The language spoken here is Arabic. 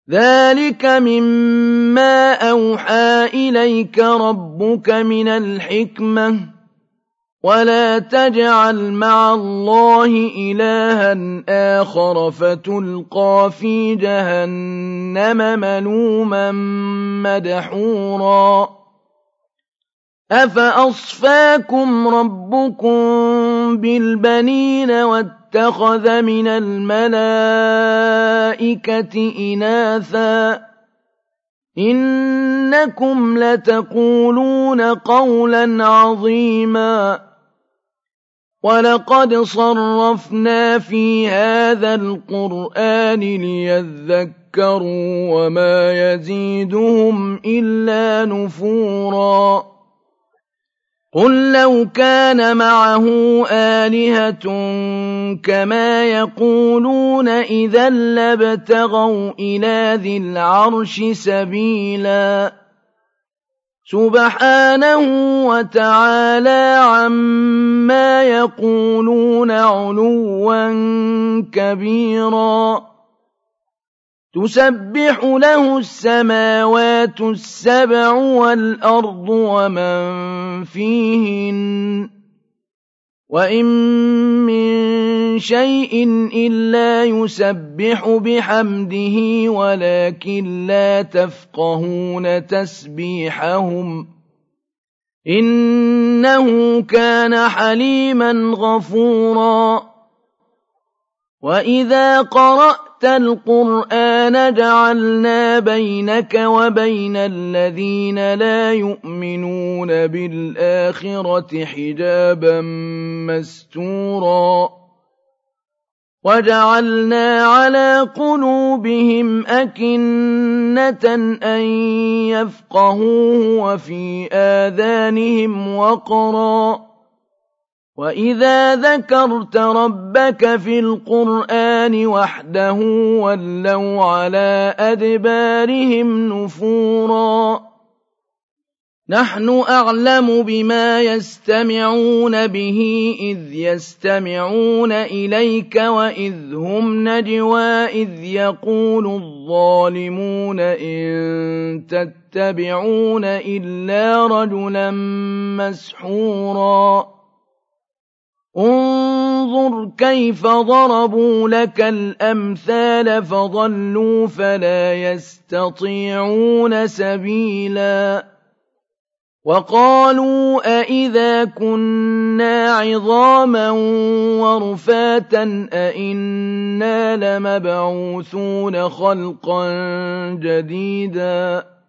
ذلك مما أوحى إليك ربك من الحكمة ولا تجعل مع الله إلها آخر فتلقى في جهنم ملوما مدحورا أفأصفاكم ربكم بالبنين واتخذ من الملائكة إناثا إنكم لتقولون قولا عظيما ولقد صرفنا في هذا القرآن ليذكروا وما يزيدهم إلا نفورا قل لو كان معه آلهة كما يقولون إذا لابتغوا إلى ذي العرش سبيلا سبحانه وتعالى عما يقولون علوا كبيرا تسبح له السماوات السبع والأرض ومن فيهن وإن من شيء إلا يسبح بحمده ولكن لا تفقهون تسبيحهم إنه كان حليما غفورا وإذا قرأت القرآن جعلنا بينك وبين الذين لا يؤمنون بالآخرة حجابا مستورا وجعلنا على قلوبهم أكنة أن يفقهوه وفي آذانهم وقرا وإذا ذكرت ربك في القرآن وحده ولوا على أدبارهم نفورا نحن أعلم بما يستمعون به إذ يستمعون إليك وإذ هم نجوى إذ يقول الظالمون إن تتبعون إلا رجلا مسحورا انظر كيف ضربوا لك الأمثال فضلوا فلا يستطيعون سبيلا وقالوا أئذا كنا عظاما ورفاتا أئنا لمبعوثون خلقا جديدا